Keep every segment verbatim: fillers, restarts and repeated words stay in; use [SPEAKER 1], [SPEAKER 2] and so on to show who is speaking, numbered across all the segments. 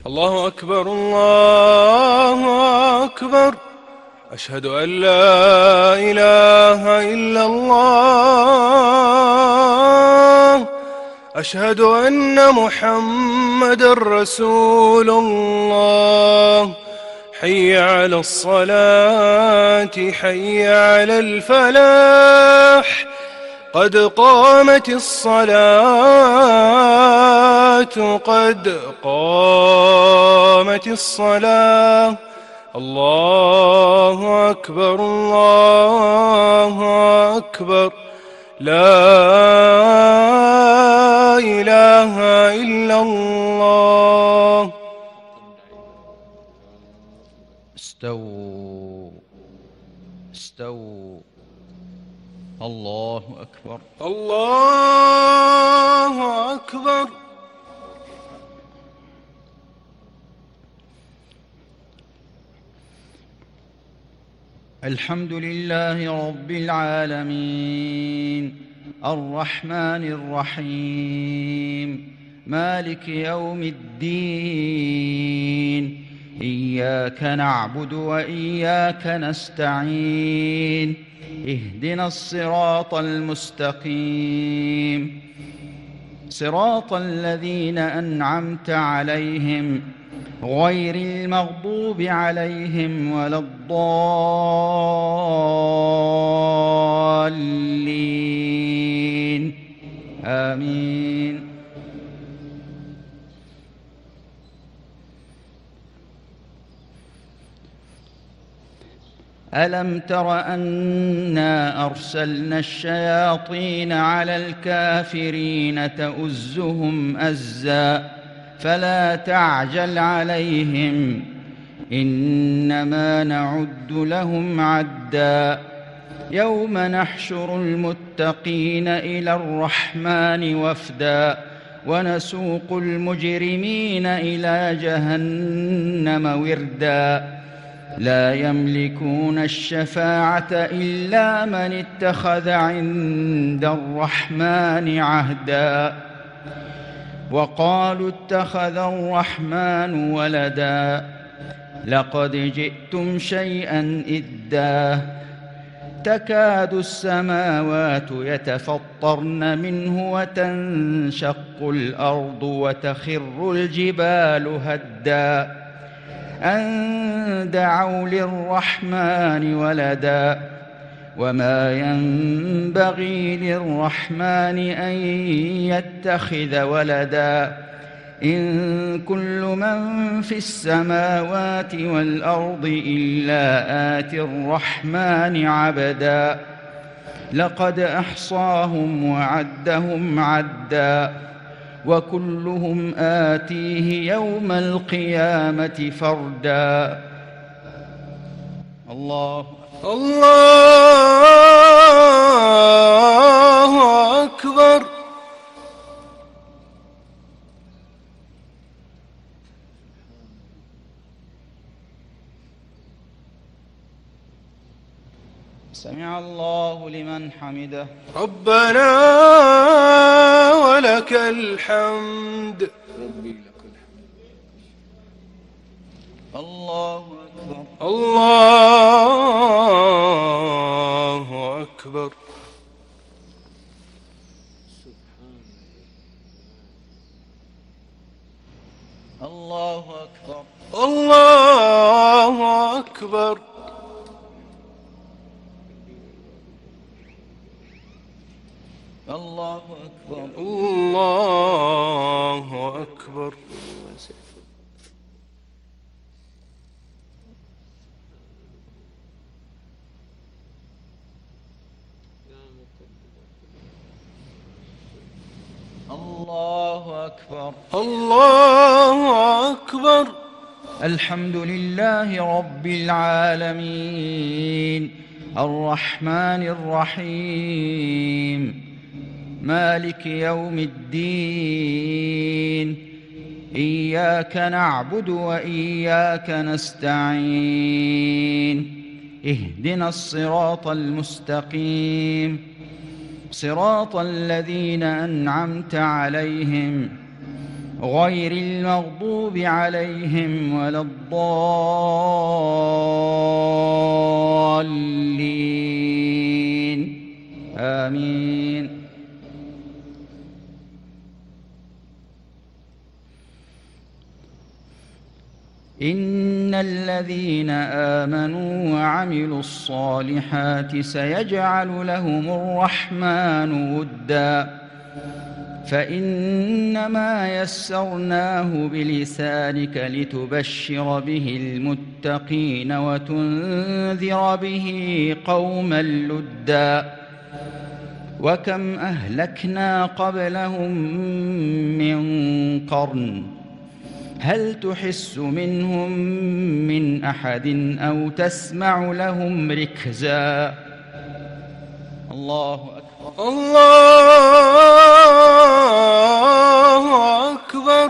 [SPEAKER 1] الله أكبر الله أكبر، أشهد أن لا إله إلا الله، أشهد أن محمدًا رسول الله. حي على الصلاة حي على الفلاح، قد قامت الصلاة قد قامت الصلاة. الله أكبر الله أكبر، لا إله إلا الله.
[SPEAKER 2] استووا استووا. الله أكبر
[SPEAKER 1] الله أكبر.
[SPEAKER 2] الحمد لله رب العالمين، الرحمن الرحيم، مالك يوم الدين. إياك نعبد وإياك نستعين، اهدنا الصراط المستقيم، صراط الذين أنعمت عليهم غير المغضوب عليهم ولا الضالين، آمين. ألم تر أنا أرسلنا الشياطين على الكافرين تؤزهم أزا فلا تعجل عليهم، إنما نعد لهم عدا. يوم نحشر المتقين إلى الرحمن وفدا، ونسوق المجرمين إلى جهنم وردا. لا يملكون الشفاعة إلا من اتخذ عند الرحمن عهدا. وقالوا اتخذ الرحمن ولدا، لقد جئتم شيئا إدا. تكاد السماوات يتفطرن منه وتنشق الأرض وتخر الجبال هدا، أن دعوا للرحمن ولدا. وما ينبغي للرحمن أن يتخذ ولدا، إن كل من في السماوات والأرض إلا آتي الرحمن عبدا. لقد أحصاهم وعدهم عدا، وكلهم آتيه يوم القيامة فردا. الله
[SPEAKER 1] الله أكبر.
[SPEAKER 2] سمع الله لمن حمده.
[SPEAKER 1] ربنا ولك الحمد.
[SPEAKER 2] الله أكبر
[SPEAKER 1] الله أكبر.
[SPEAKER 2] الله أكبر
[SPEAKER 1] الله أكبر.
[SPEAKER 2] الله أكبر
[SPEAKER 1] الله أكبر.
[SPEAKER 2] الله أكبر
[SPEAKER 1] الله أكبر.
[SPEAKER 2] الحمد لله رب العالمين، الرحمن الرحيم، مالك يوم الدين. إياك نعبد وإياك نستعين، اهدنا الصراط المستقيم، صراط الذين أنعمت عليهم غير المغضوب عليهم ولا الضالين آمين. إن الذين آمنوا وعملوا الصالحات سيجعل لهم الرحمن ودا فإنما يسرناه بلسانك لتبشر به المتقين وتنذر به قوما لدا وكم أهلكنا قبلهم من قرن هل تحس منهم من أحد أو تسمع لهم ركزا. الله أكبر.
[SPEAKER 1] الله أكبر.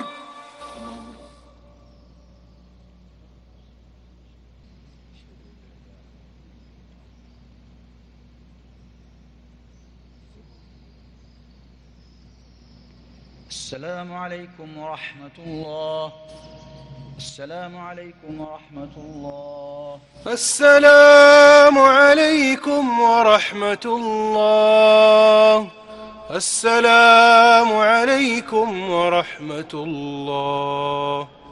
[SPEAKER 2] السلام عليكم ورحمة الله. السلام عليكم ورحمة الله.
[SPEAKER 1] السلام عليكم ورحمة الله. السلام عليكم ورحمة الله.